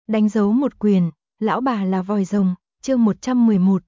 Đánh dấu một quyền, lão bà là vòi rồng, chương 111.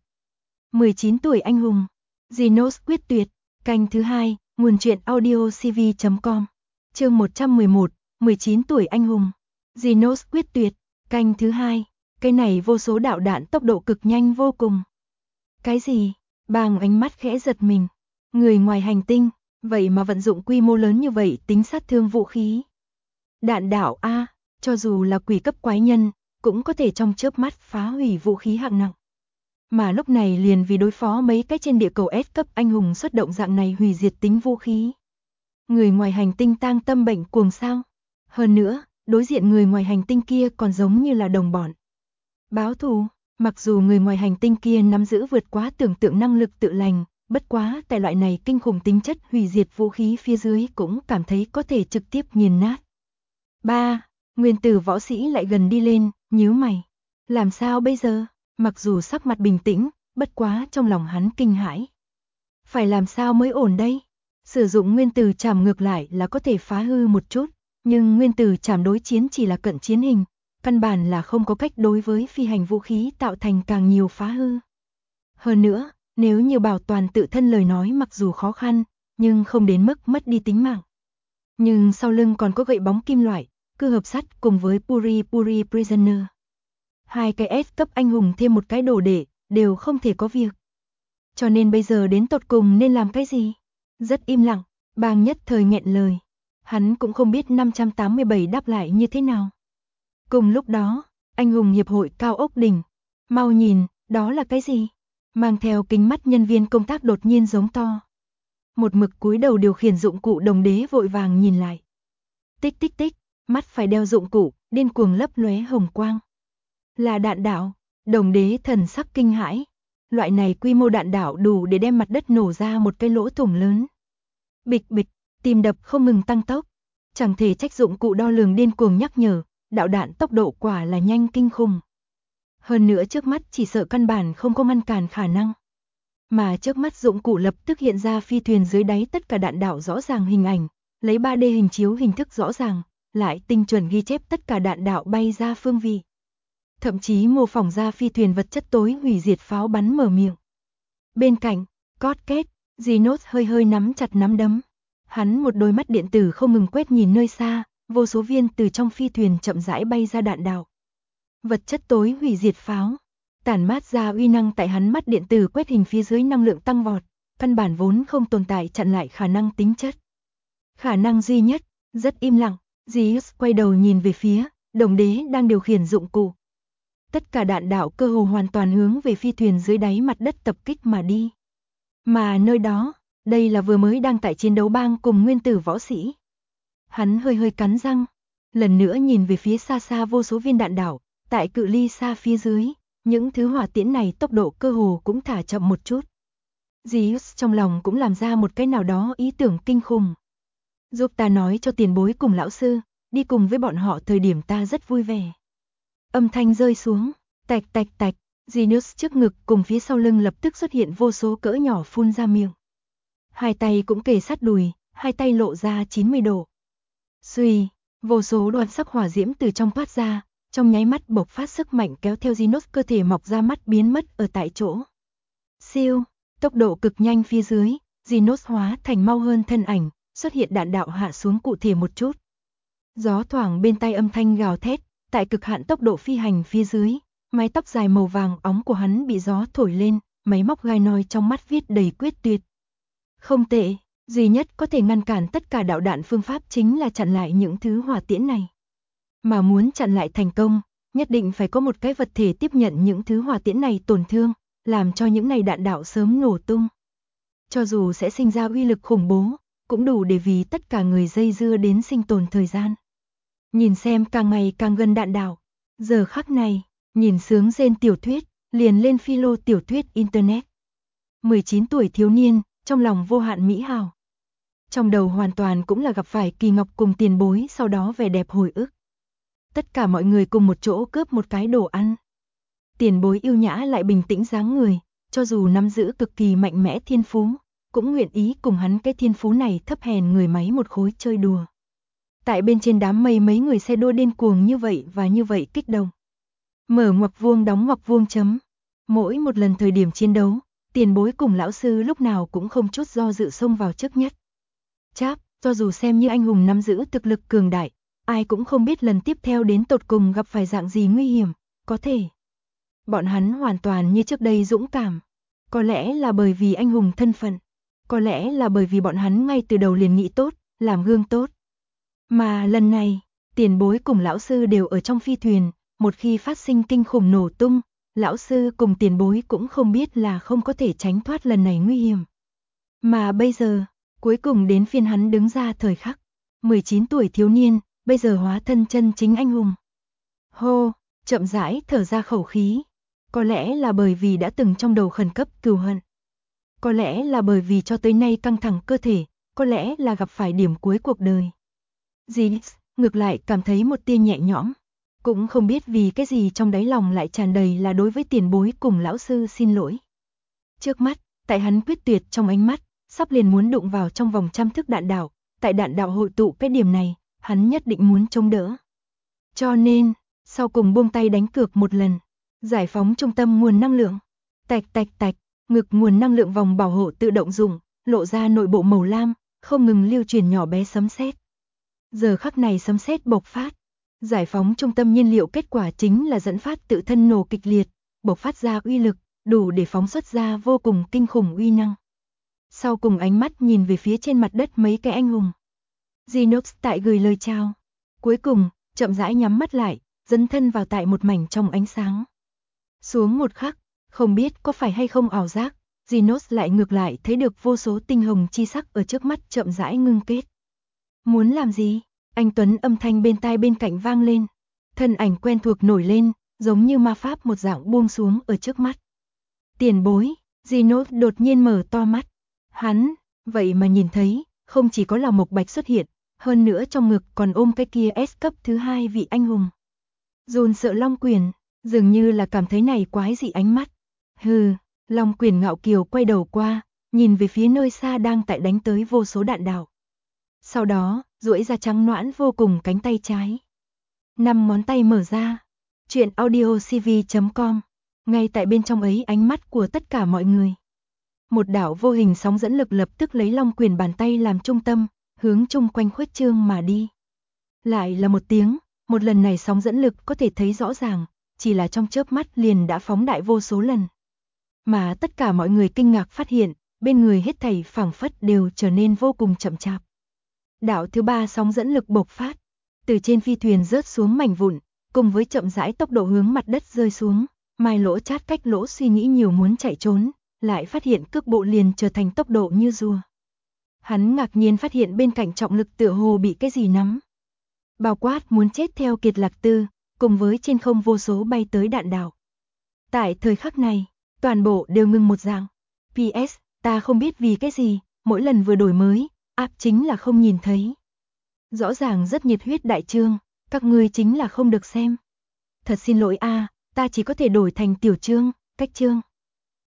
19 tuổi anh hùng. Genos quyết tuyệt, canh thứ 2, nguồn truyện audiocv.com. Chương 111, 19 tuổi anh hùng. Genos quyết tuyệt, canh thứ 2. Cái này vô số đạo đạn tốc độ cực nhanh vô cùng. Cái gì? Bàng ánh mắt khẽ giật mình. Người ngoài hành tinh, vậy mà vận dụng quy mô lớn như vậy tính sát thương vũ khí. Đạn đạo A, cho dù là quỷ cấp quái nhân, cũng có thể trong chớp mắt phá hủy vũ khí hạng nặng. Mà lúc này liền vì đối phó mấy cái trên địa cầu S cấp anh hùng xuất động dạng này hủy diệt tính vũ khí. Người ngoài hành tinh tang tâm bệnh cuồng sao? Hơn nữa, đối diện người ngoài hành tinh kia còn giống như là đồng bọn. Báo thù, mặc dù người ngoài hành tinh kia nắm giữ vượt quá tưởng tượng năng lực tự lành, bất quá tại loại này kinh khủng tính chất hủy diệt vũ khí phía dưới cũng cảm thấy có thể trực tiếp nghiền nát. 3. Nguyên tử võ sĩ lại gần đi lên, nhíu mày. Làm sao bây giờ? Mặc dù sắc mặt bình tĩnh, bất quá trong lòng hắn kinh hãi. Phải làm sao mới ổn đây? Sử dụng nguyên tử trảm ngược lại là có thể phá hư một chút, nhưng nguyên tử trảm đối chiến chỉ là cận chiến hình, căn bản là không có cách đối với phi hành vũ khí tạo thành càng nhiều phá hư. Hơn nữa, nếu như bảo toàn tự thân lời nói mặc dù khó khăn, nhưng không đến mức mất đi tính mạng. Nhưng sau lưng còn có gậy bóng kim loại, cưa hợp sắt cùng với Puri Puri Prisoner. Hai cái S cấp anh hùng thêm một cái đồ đệ, đều không thể có việc. Cho nên bây giờ đến tột cùng nên làm cái gì? Rất im lặng, Bàng nhất thời nghẹn lời. Hắn cũng không biết 587 đáp lại như thế nào. Cùng lúc đó, anh hùng hiệp hội cao ốc đỉnh. Mau nhìn, đó là cái gì? Mang theo kính mắt nhân viên công tác đột nhiên giống to. Một mực cúi đầu điều khiển dụng cụ đồng đế vội vàng nhìn lại. Tích tích tích, mắt phải đeo dụng cụ, điên cuồng lấp lóe hồng quang. Là đạn đạo, đồng đế thần sắc kinh hãi. Loại này quy mô đạn đạo đủ để đem mặt đất nổ ra một cái lỗ thủng lớn. Bịch bịch, tim đập không ngừng tăng tốc. Chẳng thể trách dụng cụ đo lường điên cuồng nhắc nhở, đạo đạn tốc độ quả là nhanh kinh khủng. Hơn nữa trước mắt chỉ sợ căn bản không có ngăn cản khả năng. Mà trước mắt dụng cụ lập tức hiện ra phi thuyền dưới đáy tất cả đạn đạo rõ ràng hình ảnh, lấy 3D hình chiếu hình thức rõ ràng, lại tinh chuẩn ghi chép tất cả đạn đạo bay ra phương vị. Thậm chí mô phỏng ra phi thuyền vật chất tối hủy diệt pháo bắn mở miệng. Bên cạnh, cót két, Genos hơi hơi nắm chặt nắm đấm. Hắn một đôi mắt điện tử không ngừng quét nhìn nơi xa, vô số viên từ trong phi thuyền chậm rãi bay ra đạn đạo. Vật chất tối hủy diệt pháo, tản mát ra uy năng tại hắn mắt điện tử quét hình phía dưới năng lượng tăng vọt, căn bản vốn không tồn tại chặn lại khả năng tính chất. Khả năng duy nhất, rất im lặng, Genos quay đầu nhìn về phía, đồng đế đang điều khiển dụng cụ. Tất cả đạn đạo cơ hồ hoàn toàn hướng về phi thuyền dưới đáy mặt đất tập kích mà đi. Mà nơi đó, đây là vừa mới đang tại chiến đấu Bang cùng nguyên tử võ sĩ. Hắn hơi hơi cắn răng, lần nữa nhìn về phía xa xa vô số viên đạn đạo, tại cự ly xa phía dưới, những thứ hỏa tiễn này tốc độ cơ hồ cũng thả chậm một chút. Zeus trong lòng cũng làm ra một cái nào đó ý tưởng kinh khủng. Giúp ta nói cho tiền bối cùng lão sư, đi cùng với bọn họ thời điểm ta rất vui vẻ. Âm thanh rơi xuống, tạch tạch tạch, Genos trước ngực cùng phía sau lưng lập tức xuất hiện vô số cỡ nhỏ phun ra miệng. Hai tay cũng kề sát đùi, hai tay lộ ra 90 độ. Xuy, vô số đoàn sắc hỏa diễm từ trong phát ra, trong nháy mắt bộc phát sức mạnh kéo theo Genos cơ thể mọc ra mắt biến mất ở tại chỗ. Siêu, tốc độ cực nhanh phía dưới, Genos hóa thành mau hơn thân ảnh, xuất hiện đạn đạo hạ xuống cụ thể một chút. Gió thoảng bên tai âm thanh gào thét, tại cực hạn tốc độ phi hành phía dưới, mái tóc dài màu vàng óng của hắn bị gió thổi lên, máy móc gai noi trong mắt viết đầy quyết tuyệt. Không tệ, duy nhất có thể ngăn cản tất cả đạo đạn phương pháp chính là chặn lại những thứ hỏa tiễn này. Mà muốn chặn lại thành công, nhất định phải có một cái vật thể tiếp nhận những thứ hỏa tiễn này tổn thương, làm cho những này đạn đạo sớm nổ tung. Cho dù sẽ sinh ra uy lực khủng bố, cũng đủ để vì tất cả người dây dưa đến sinh tồn thời gian. Nhìn xem càng ngày càng gần đạn đạo, giờ khắc này, nhìn sướng rên tiểu thuyết, liền lên philo tiểu thuyết internet. 19 tuổi thiếu niên, trong lòng vô hạn mỹ hào. Trong đầu hoàn toàn cũng là gặp phải Kỳ Ngọc cùng tiền bối sau đó vẻ đẹp hồi ức. Tất cả mọi người cùng một chỗ cướp một cái đồ ăn. Tiền bối yêu nhã lại bình tĩnh dáng người, cho dù nắm giữ cực kỳ mạnh mẽ thiên phú, cũng nguyện ý cùng hắn cái thiên phú này thấp hèn người máy một khối chơi đùa. Tại bên trên đám mây mấy người xe đua điên cuồng như vậy và như vậy kích động, Mở ngoặc vuông đóng ngoặc vuông chấm. Mỗi một lần thời điểm chiến đấu, tiền bối cùng lão sư lúc nào cũng không chút do dự xông vào trước nhất. Cháp, cho dù xem như anh hùng nắm giữ thực lực cường đại, ai cũng không biết lần tiếp theo đến tột cùng gặp phải dạng gì nguy hiểm, có thể. Bọn hắn hoàn toàn như trước đây dũng cảm. Có lẽ là bởi vì anh hùng thân phận. Có lẽ là bởi vì bọn hắn ngay từ đầu liền nghĩ tốt, làm gương tốt. Mà lần này, tiền bối cùng lão sư đều ở trong phi thuyền, một khi phát sinh kinh khủng nổ tung, lão sư cùng tiền bối cũng không biết là không có thể tránh thoát lần này nguy hiểm. Mà bây giờ, cuối cùng đến phiên hắn đứng ra thời khắc. 19 tuổi thiếu niên, bây giờ hóa thân chân chính anh hùng. Hô, chậm rãi thở ra khẩu khí. Có lẽ là bởi vì đã từng trong đầu khẩn cấp cừu hận. Có lẽ là bởi vì cho tới nay căng thẳng cơ thể, có lẽ là gặp phải điểm cuối cuộc đời. Jinx, ngược lại cảm thấy một tia nhẹ nhõm. Cũng không biết vì cái gì trong đáy lòng lại tràn đầy là đối với tiền bối cùng lão sư xin lỗi. Trước mắt, tại hắn quyết tuyệt trong ánh mắt, sắp liền muốn đụng vào trong vòng trăm thước đạn đạo, tại đạn đạo hội tụ cái điểm này, hắn nhất định muốn chống đỡ. Cho nên, sau cùng buông tay đánh cược một lần, giải phóng trung tâm nguồn năng lượng. Tạch tạch tạch, ngực nguồn năng lượng vòng bảo hộ tự động dùng, lộ ra nội bộ màu lam, không ngừng lưu truyền nhỏ bé sấm sét. Giờ khắc này sấm sét bộc phát, giải phóng trung tâm nhiên liệu kết quả chính là dẫn phát tự thân nổ kịch liệt, bộc phát ra uy lực, đủ để phóng xuất ra vô cùng kinh khủng uy năng. Sau cùng ánh mắt nhìn về phía trên mặt đất mấy cái anh hùng. Genox tại gửi lời chào. Cuối cùng, chậm rãi nhắm mắt lại, dấn thân vào tại một mảnh trong ánh sáng. Xuống một khắc, không biết có phải hay không ảo giác, Genos lại ngược lại thấy được vô số tinh hồng chi sắc ở trước mắt chậm rãi ngưng kết. Muốn làm gì? Anh Tuấn âm thanh bên tai bên cạnh vang lên. Thân ảnh quen thuộc nổi lên, giống như ma pháp một dạng buông xuống ở trước mắt. Tiền bối, Genos đột nhiên mở to mắt. Hắn, vậy mà nhìn thấy, không chỉ có là Mộc Bạch xuất hiện, hơn nữa trong ngực còn ôm cái kia S cấp thứ 2 vị anh hùng. Dồn sợ Long Quyền, dường như là cảm thấy này quái dị ánh mắt. Hừ, Long Quyền ngạo kiều quay đầu qua, nhìn về phía nơi xa đang tại đánh tới vô số đạn đạo. Sau đó, duỗi ra trắng nõn vô cùng cánh tay trái. 5 ngón tay mở ra. Chuyện audiocv.com. Ngay tại bên trong ấy ánh mắt của tất cả mọi người. Một đạo vô hình sóng dẫn lực lập tức lấy Long Quyền bàn tay làm trung tâm, hướng chung quanh khuếch trương mà đi. Lại là một tiếng, một lần này sóng dẫn lực có thể thấy rõ ràng, chỉ là trong chớp mắt liền đã phóng đại vô số lần. Mà tất cả mọi người kinh ngạc phát hiện, bên người hết thảy phảng phất đều trở nên vô cùng chậm chạp. Đạo thứ 3 sóng dẫn lực bộc phát, từ trên phi thuyền rớt xuống mảnh vụn, cùng với chậm rãi tốc độ hướng mặt đất rơi xuống, Mai Lỗ chát cách lỗ suy nghĩ nhiều muốn chạy trốn, lại phát hiện cước bộ liền trở thành tốc độ như rùa. Hắn ngạc nhiên phát hiện bên cạnh trọng lực tựa hồ bị cái gì nắm. Bao quát muốn chết theo Kiệt Lạc Tư, cùng với trên không vô số bay tới đạn đạo. Tại thời khắc này, toàn bộ đều ngừng một dạng. PS, ta không biết vì cái gì, mỗi lần vừa đổi mới, áp chính là không nhìn thấy. Rõ ràng rất nhiệt huyết đại chương, các ngươi chính là không được xem. Thật xin lỗi a, ta chỉ có thể đổi thành tiểu chương, cách chương.